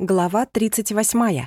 Глава 38.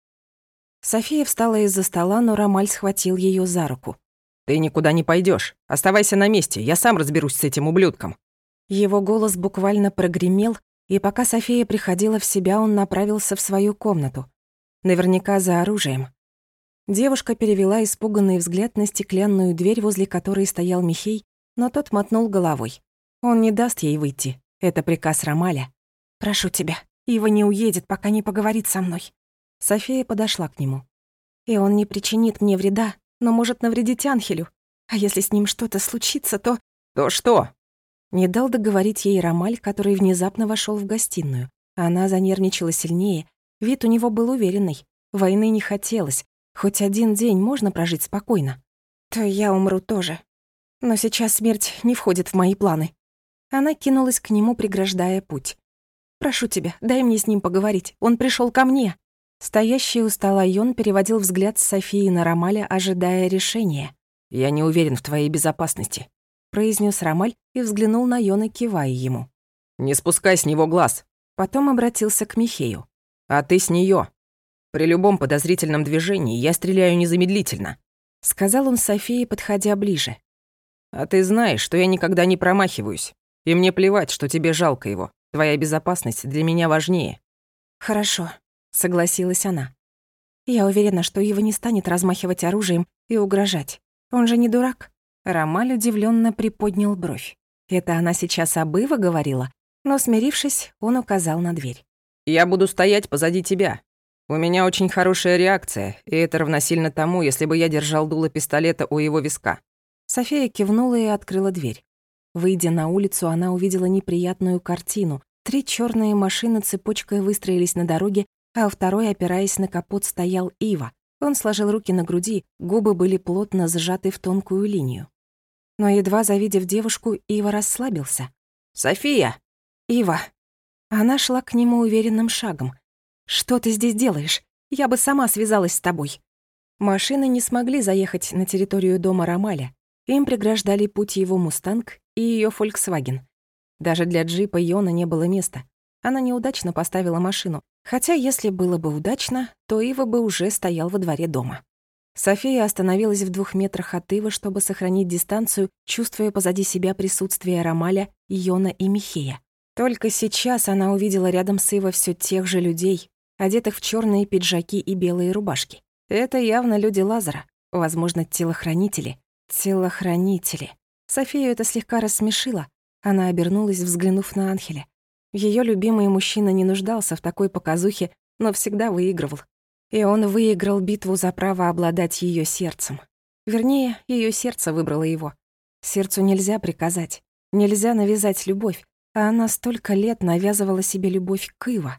София встала из-за стола, но Ромаль схватил ее за руку. «Ты никуда не пойдешь. Оставайся на месте, я сам разберусь с этим ублюдком». Его голос буквально прогремел, и пока София приходила в себя, он направился в свою комнату. Наверняка за оружием. Девушка перевела испуганный взгляд на стеклянную дверь, возле которой стоял Михей, но тот мотнул головой. Он не даст ей выйти. Это приказ Ромаля. «Прошу тебя, Ива не уедет, пока не поговорит со мной». София подошла к нему. «И он не причинит мне вреда, но может навредить Анхелю. А если с ним что-то случится, то...» «То что?» Не дал договорить ей Ромаль, который внезапно вошел в гостиную. Она занервничала сильнее. Вид у него был уверенный. Войны не хотелось. Хоть один день можно прожить спокойно. «То я умру тоже. Но сейчас смерть не входит в мои планы». Она кинулась к нему, преграждая путь. «Прошу тебя, дай мне с ним поговорить. Он пришел ко мне». Стоящий у стола Йон переводил взгляд с Софии на Ромаля, ожидая решения. «Я не уверен в твоей безопасности», — произнес Ромаль и взглянул на Йона, кивая ему. «Не спускай с него глаз». Потом обратился к Михею. «А ты с нее. При любом подозрительном движении я стреляю незамедлительно», — сказал он Софии, подходя ближе. «А ты знаешь, что я никогда не промахиваюсь. И мне плевать, что тебе жалко его. Твоя безопасность для меня важнее». «Хорошо», — согласилась она. «Я уверена, что Ива не станет размахивать оружием и угрожать. Он же не дурак». Ромаль удивленно приподнял бровь. Это она сейчас об Ива говорила, но, смирившись, он указал на дверь. «Я буду стоять позади тебя. У меня очень хорошая реакция, и это равносильно тому, если бы я держал дуло пистолета у его виска». София кивнула и открыла дверь. Выйдя на улицу, она увидела неприятную картину. 3 чёрные машины цепочкой выстроились на дороге, а у второй, опираясь на капот, стоял Ива. Он сложил руки на груди, губы были плотно сжаты в тонкую линию. Но едва завидев девушку, Ива расслабился. «София!» «Ива!» Она шла к нему уверенным шагом. «Что ты здесь делаешь? Я бы сама связалась с тобой». Машины не смогли заехать на территорию дома Ромаля. Им преграждали путь его «Мустанг» и её «Фольксваген». Даже для джипа Йона не было места. Она неудачно поставила машину. Хотя, если было бы удачно, то Ива бы уже стоял во дворе дома. София остановилась в 2 метрах от Ивы, чтобы сохранить дистанцию, чувствуя позади себя присутствие Ромаля, Йона и Михея. Только сейчас она увидела рядом с Ивой всё тех же людей, одетых в чёрные пиджаки и белые рубашки. Это явно люди Лазара, возможно, телохранители. Телохранители. Софию это слегка рассмешило. Она обернулась, взглянув на Анхеля. Её любимый мужчина не нуждался в такой показухе, но всегда выигрывал. И он выиграл битву за право обладать её сердцем. Вернее, её сердце выбрало его. Сердцу нельзя приказать, нельзя навязать любовь, а она столько лет навязывала себе любовь к Ива.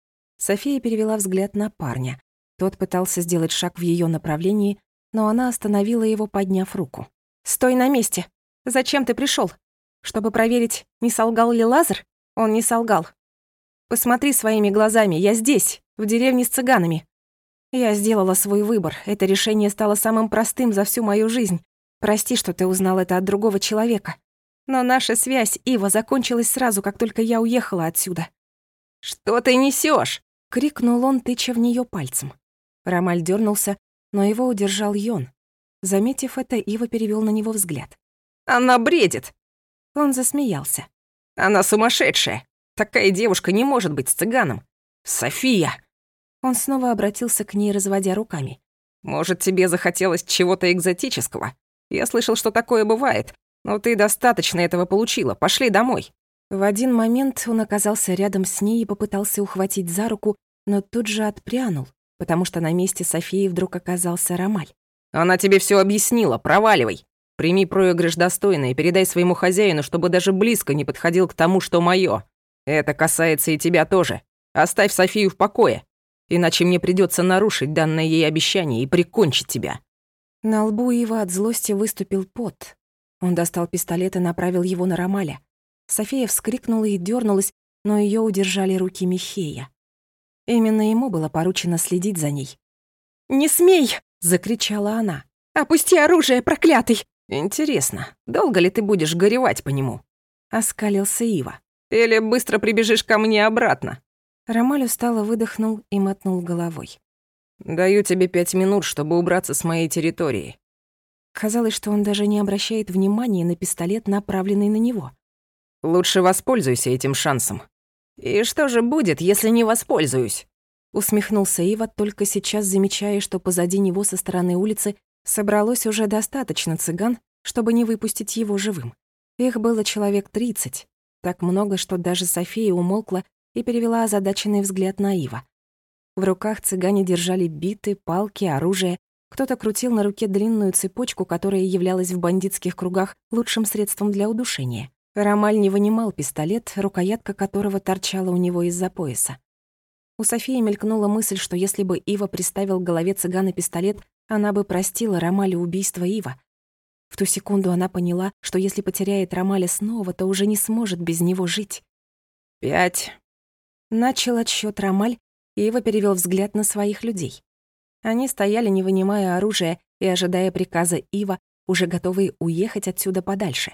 София перевела взгляд на парня. Тот пытался сделать шаг в её направлении, но она остановила его, подняв руку. «Стой на месте! Зачем ты пришёл? Чтобы проверить, не солгал ли Лазар? Он не солгал. Посмотри своими глазами, я здесь, в деревне с цыганами. Я сделала свой выбор, это решение стало самым простым за всю мою жизнь. Прости, что ты узнал это от другого человека. Но наша связь, Ива, закончилась сразу, как только я уехала отсюда». «Что ты несёшь?» — крикнул он, тыча в неё пальцем. Ромаль дёрнулся, но его удержал Йон. Заметив это, Ива перевёл на него взгляд. «Она бредит!» Он засмеялся. «Она сумасшедшая! Такая девушка не может быть с цыганом! София!» Он снова обратился к ней, разводя руками. «Может, тебе захотелось чего-то экзотического? Я слышал, что такое бывает, но ты достаточно этого получила. Пошли домой!» В один момент он оказался рядом с ней и попытался ухватить за руку, но тут же отпрянул, потому что на месте Софии вдруг оказался Ромаль. «Она тебе всё объяснила, проваливай! Прими проигрыш достойно и передай своему хозяину, чтобы даже близко не подходил к тому, что моё. Это касается и тебя тоже. Оставь Софию в покое, иначе мне придётся нарушить данное ей обещание и прикончить тебя». На лбу Ива от злости выступил пот. Он достал пистолет и направил его на Ромаля. София вскрикнула и дёрнулась, но её удержали руки Михея. Именно ему было поручено следить за ней. «Не смей!» — закричала она. «Опусти оружие, проклятый!» «Интересно, долго ли ты будешь горевать по нему?» — оскалился Ива. «Или быстро прибежишь ко мне обратно?» Ромаль устало выдохнул и мотнул головой. «Даю тебе 5 минут, чтобы убраться с моей территории». Казалось, что он даже не обращает внимания на пистолет, направленный на него. «Лучше воспользуйся этим шансом». «И что же будет, если не воспользуюсь?» Усмехнулся Ива, только сейчас замечая, что позади него со стороны улицы собралось уже достаточно цыган, чтобы не выпустить его живым. Их было человек 30, так много, что даже София умолкла и перевела озадаченный взгляд на Ива. В руках цыгане держали биты, палки, оружие. Кто-то крутил на руке длинную цепочку, которая являлась в бандитских кругах лучшим средством для удушения. Ромаль не вынимал пистолет, рукоятка которого торчала у него из-за пояса. У Софии мелькнула мысль, что если бы Ива приставил к голове цыгана пистолет, она бы простила Ромалю убийство Ива. В ту секунду она поняла, что если потеряет Ромаля снова, то уже не сможет без него жить. 5. Начал отсчёт Ромаль, и Ива перевёл взгляд на своих людей. Они стояли, не вынимая оружия, и ожидая приказа Ива, уже готовые уехать отсюда подальше.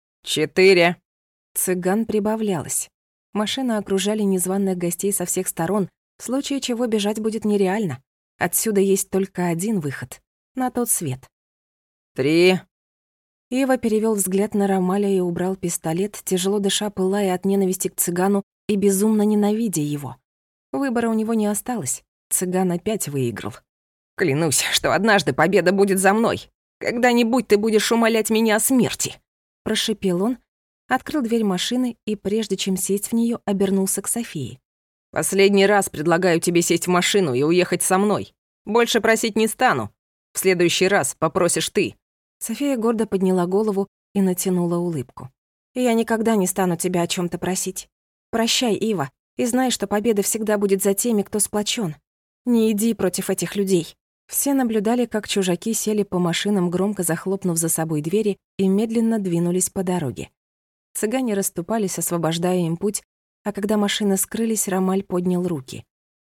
4. Цыган прибавлялось. Машины окружали незваных гостей со всех сторон, в случае чего бежать будет нереально. Отсюда есть только один выход — на тот свет. 3. Ива перевёл взгляд на Ромаля и убрал пистолет, тяжело дыша, пылая от ненависти к цыгану и безумно ненавидя его. Выбора у него не осталось. Цыган опять выиграл. «Клянусь, что однажды победа будет за мной. Когда-нибудь ты будешь умолять меня о смерти». Прошипел он, открыл дверь машины и, прежде чем сесть в неё, обернулся к Софии. «Последний раз предлагаю тебе сесть в машину и уехать со мной. Больше просить не стану. В следующий раз попросишь ты». София гордо подняла голову и натянула улыбку. «Я никогда не стану тебя о чём-то просить. Прощай, Ива, и знай, что победа всегда будет за теми, кто сплочён. Не иди против этих людей». Все наблюдали, как чужаки сели по машинам, громко захлопнув за собой двери, и медленно двинулись по дороге. Цыгане расступались, освобождая им путь, а когда машины скрылись, Ромаль поднял руки.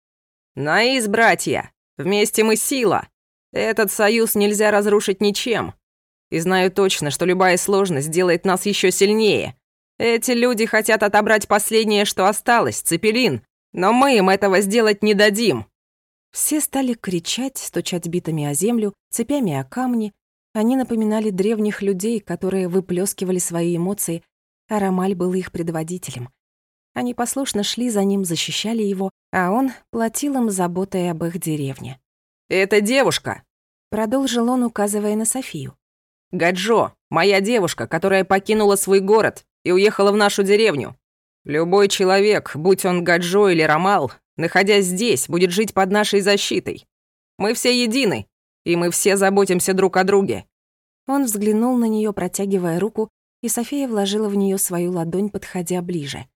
«Наис, братья! Вместе мы сила! Этот союз нельзя разрушить ничем. И знаю точно, что любая сложность сделает нас еще сильнее. Эти люди хотят отобрать последнее, что осталось, Цепелин, но мы им этого сделать не дадим». Все стали кричать, стучать битами о землю, цепями о камни. Они напоминали древних людей, которые выплескивали свои эмоции, а Ромаль был их предводителем. Они послушно шли за ним, защищали его, а он платил им заботой об их деревне. «Это девушка», — продолжил он, указывая на Софию. «Гаджо, моя девушка, которая покинула свой город и уехала в нашу деревню. Любой человек, будь он Гаджо или Ромал, находясь здесь, будет жить под нашей защитой. Мы все едины, и мы все заботимся друг о друге». Он взглянул на неё, протягивая руку, и София вложила в неё свою ладонь, подходя ближе.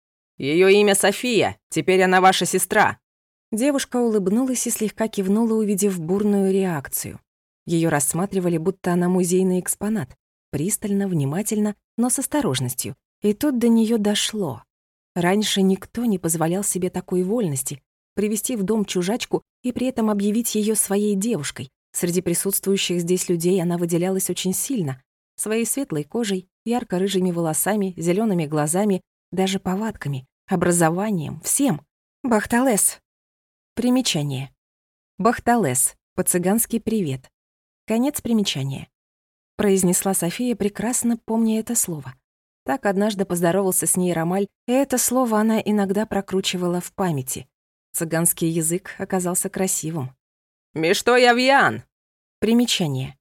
«Её имя София, теперь она ваша сестра». Девушка улыбнулась и слегка кивнула, увидев бурную реакцию. Её рассматривали, будто она музейный экспонат. Пристально, внимательно, но с осторожностью. И тут до неё дошло. Раньше никто не позволял себе такой вольности — привести в дом чужачку и при этом объявить её своей девушкой. Среди присутствующих здесь людей она выделялась очень сильно. Своей светлой кожей, ярко-рыжими волосами, зелёными глазами, даже повадками, образованием, всем. Бахталес. Примечание. Бахталес. По-цыгански «привет». Конец примечания. Произнесла София, прекрасно помня это слово. Так однажды поздоровался с ней Ромаль, и это слово она иногда прокручивала в памяти. Цыганский язык оказался красивым. «Мишто Явьян!» Примечание.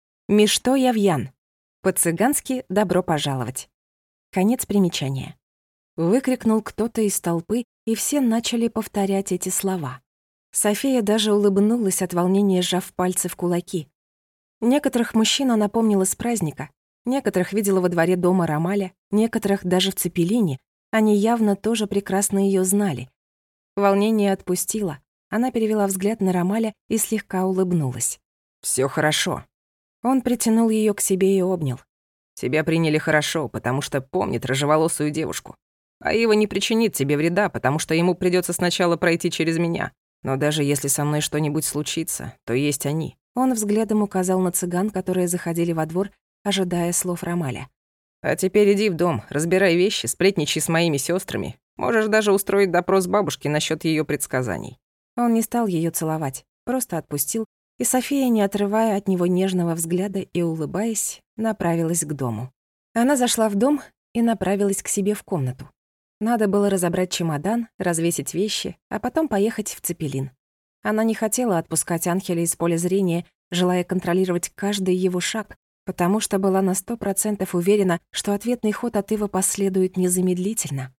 Мишто Явьян. По-цыгански «добро пожаловать». Конец примечания. Выкрикнул кто-то из толпы, и все начали повторять эти слова. София даже улыбнулась от волнения, сжав пальцы в кулаки. Некоторых мужчин она помнила с праздника, некоторых видела во дворе дома Ромаля, некоторых даже в Цепелине. Они явно тоже прекрасно её знали. Волнение отпустило. Она перевела взгляд на Ромаля и слегка улыбнулась. «Всё хорошо». Он притянул её к себе и обнял. «Тебя приняли хорошо, потому что помнит рыжеволосую девушку. А Ива не причинит тебе вреда, потому что ему придётся сначала пройти через меня. Но даже если со мной что-нибудь случится, то есть они». Он взглядом указал на цыган, которые заходили во двор, ожидая слов Ромаля. «А теперь иди в дом, разбирай вещи, сплетничай с моими сёстрами. Можешь даже устроить допрос бабушки насчет ее предсказаний». Он не стал ее целовать, просто отпустил, и София, не отрывая от него нежного взгляда и улыбаясь, направилась к дому. Она зашла в дом и направилась к себе в комнату. Надо было разобрать чемодан, развесить вещи, а потом поехать в Цепелин. Она не хотела отпускать Анхеля из поля зрения, желая контролировать каждый его шаг, потому что была на 100% уверена, что ответный ход от Ивы последует незамедлительно.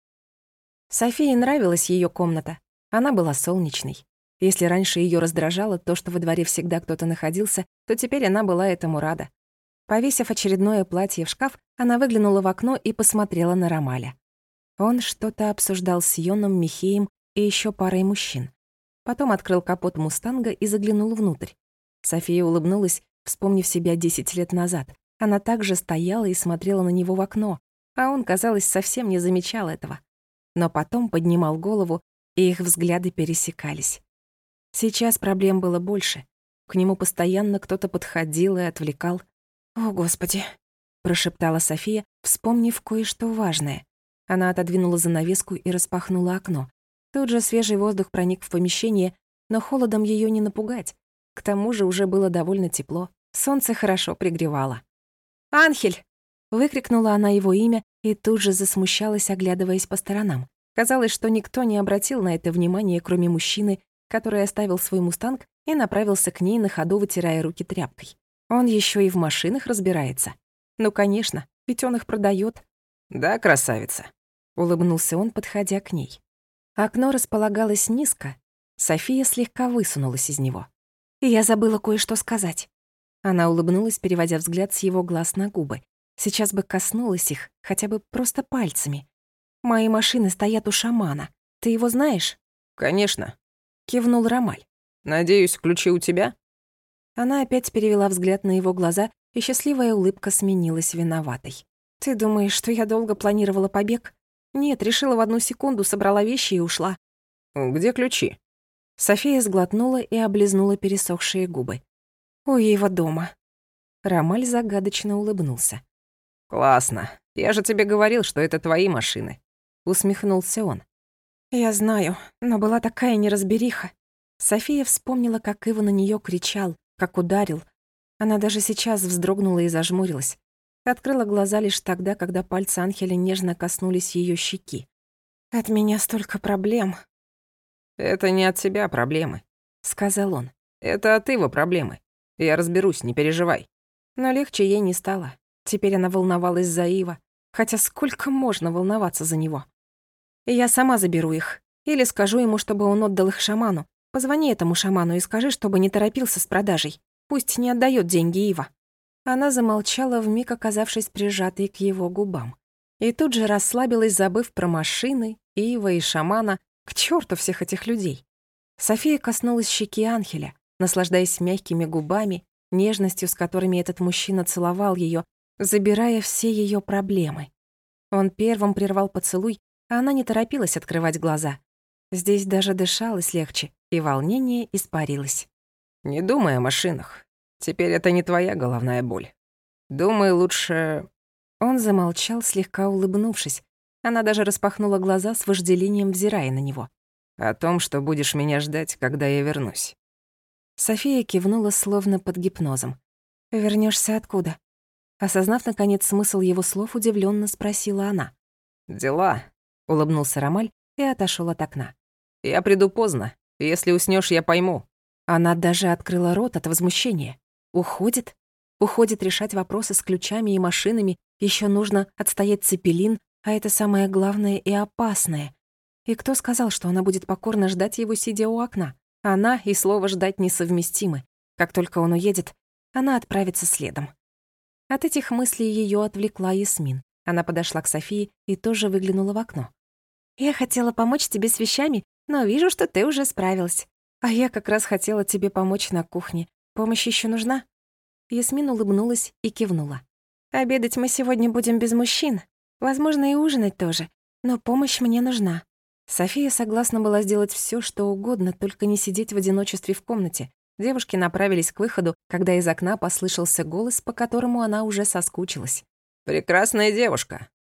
Софии нравилась ее комната. Она была солнечной. Если раньше ее раздражало то, что во дворе всегда кто-то находился, то теперь она была этому рада. Повесив очередное платье в шкаф, она выглянула в окно и посмотрела на Ромаля. Он что-то обсуждал с Йоном, Михеем и еще парой мужчин. Потом открыл капот «Мустанга» и заглянул внутрь. София улыбнулась, вспомнив себя 10 лет назад. Она также стояла и смотрела на него в окно, а он, казалось, совсем не замечал этого. Но потом поднимал голову, и их взгляды пересекались. Сейчас проблем было больше. К нему постоянно кто-то подходил и отвлекал. «О, Господи!» — прошептала София, вспомнив кое-что важное. Она отодвинула занавеску и распахнула окно. Тут же свежий воздух проник в помещение, но холодом ее не напугать. К тому же уже было довольно тепло. Солнце хорошо пригревало. «Анхель!» — выкрикнула она его имя и тут же засмущалась, оглядываясь по сторонам. Казалось, что никто не обратил на это внимания, кроме мужчины, который оставил свой «Мустанг» и направился к ней, на ходу вытирая руки тряпкой. Он еще и в машинах разбирается. Ну, конечно, ведь он их продаёт. «Да, красавица», — улыбнулся он, подходя к ней. Окно располагалось низко. София слегка высунулась из него. «Я забыла кое-что сказать». Она улыбнулась, переводя взгляд с его глаз на губы. Сейчас бы коснулась их, хотя бы просто пальцами. «Мои машины стоят у шамана. Ты его знаешь?» «Конечно», — кивнул Ромаль. «Надеюсь, ключи у тебя?» Она опять перевела взгляд на его глаза, и счастливая улыбка сменилась виноватой. «Ты думаешь, что я долго планировала побег? Нет, решила в одну секунду, собрала вещи и ушла». «Где ключи?» София сглотнула и облизнула пересохшие губы. «У его дома». Ромаль загадочно улыбнулся. «Классно. Я же тебе говорил, что это твои машины», — усмехнулся он. «Я знаю, но была такая неразбериха». София вспомнила, как Ива на неё кричал, как ударил. Она даже сейчас вздрогнула и зажмурилась. Открыла глаза лишь тогда, когда пальцы Анхеля нежно коснулись её щеки. «От меня столько проблем». «Это не от тебя проблемы», — сказал он. «Это от Ива проблемы. Я разберусь, не переживай». Но легче ей не стало. Теперь она волновалась за Ива. Хотя сколько можно волноваться за него? «Я сама заберу их. Или скажу ему, чтобы он отдал их шаману. Позвони этому шаману и скажи, чтобы не торопился с продажей. Пусть не отдаёт деньги Ива». Она замолчала, вмиг оказавшись прижатой к его губам. И тут же расслабилась, забыв про машины, Ива и шамана. К чёрту всех этих людей. София коснулась щеки Анхеля, наслаждаясь мягкими губами, нежностью, с которыми этот мужчина целовал её, забирая все её проблемы. Он первым прервал поцелуй, а она не торопилась открывать глаза. Здесь даже дышалось легче, и волнение испарилось. «Не думай о машинах. Теперь это не твоя головная боль. Думай лучше...» Он замолчал, слегка улыбнувшись. Она даже распахнула глаза с вожделением, взирая на него. «О том, что будешь меня ждать, когда я вернусь». София кивнула, словно под гипнозом. «Вернёшься откуда?» Осознав, наконец, смысл его слов, удивлённо спросила она. «Дела», — улыбнулся Ромаль и отошёл от окна. «Я приду поздно. Если уснёшь, я пойму». Она даже открыла рот от возмущения. Уходит? Уходит решать вопросы с ключами и машинами. Ещё нужно отстоять Цепелин, а это самое главное и опасное. И кто сказал, что она будет покорно ждать его, сидя у окна? Она и слово «ждать» несовместимы. Как только он уедет, она отправится следом. От этих мыслей её отвлекла Ясмин. Она подошла к Софии и тоже выглянула в окно. «Я хотела помочь тебе с вещами, но вижу, что ты уже справилась. А я как раз хотела тебе помочь на кухне. Помощь ещё нужна?» Ясмин улыбнулась и кивнула. «Обедать мы сегодня будем без мужчин. Возможно, и ужинать тоже. Но помощь мне нужна». София согласна была сделать всё, что угодно, только не сидеть в одиночестве в комнате. Девушки направились к выходу, когда из окна послышался голос, по которому она уже соскучилась. «Прекрасная девушка,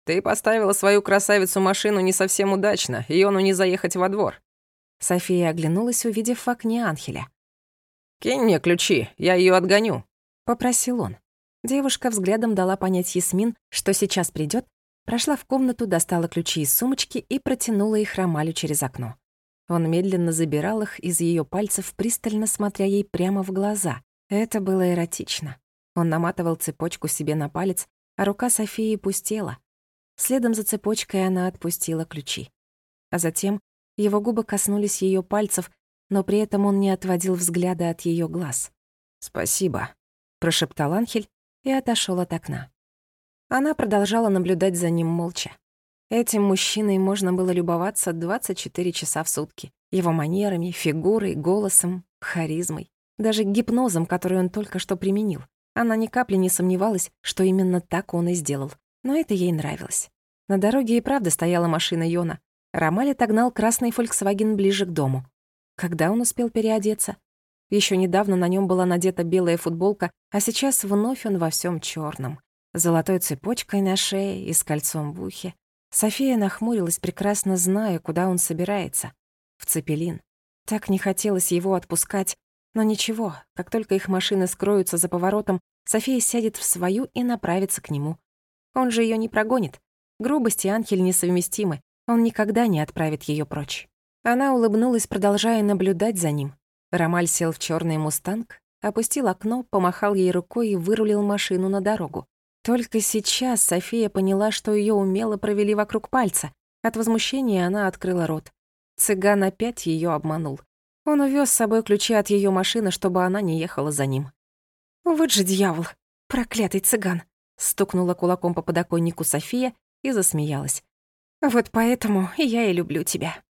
Ты поставила свою красавицу машину не совсем удачно, и Йону не заехать во двор». София оглянулась, увидев в окне Анхеля. «Кинь мне ключи, я ее отгоню», — попросил он. Девушка взглядом дала понять Ясмин, что сейчас придет, прошла в комнату, достала ключи из сумочки и протянула их Ромалю через окно. Он медленно забирал их из ее пальцев, пристально смотря ей прямо в глаза. Это было эротично. Он наматывал цепочку себе на палец, а рука Софии пустела. Следом за цепочкой она отпустила ключи. А затем его губы коснулись ее пальцев, но при этом он не отводил взгляда от ее глаз. «Спасибо», — прошептал Анхель и отошел от окна. Она продолжала наблюдать за ним молча. Этим мужчиной можно было любоваться 24 часа в сутки. Его манерами, фигурой, голосом, харизмой. Даже гипнозом, который он только что применил. Она ни капли не сомневалась, что именно так он и сделал. Но это ей нравилось. На дороге и правда стояла машина Йона. Ромаль отогнал красный «Фольксваген» ближе к дому. Когда он успел переодеться? Еще недавно на нем была надета белая футболка, а сейчас вновь он во всем черном, с золотой цепочкой на шее и с кольцом в ухе. София нахмурилась, прекрасно зная, куда он собирается. В Цепелин. Так не хотелось его отпускать, но ничего, как только их машины скроются за поворотом, София сядет в свою и направится к нему. Он же ее не прогонит. Грубость и Анхель несовместимы, он никогда не отправит ее прочь. Она улыбнулась, продолжая наблюдать за ним. Ромаль сел в черный мустанг, опустил окно, помахал ей рукой и вырулил машину на дорогу. Только сейчас София поняла, что ее умело провели вокруг пальца. От возмущения она открыла рот. Цыган опять ее обманул. Он увез с собой ключи от ее машины, чтобы она не ехала за ним. «Вот же дьявол! Проклятый цыган!» Стукнула кулаком по подоконнику София и засмеялась. «Вот поэтому я и люблю тебя».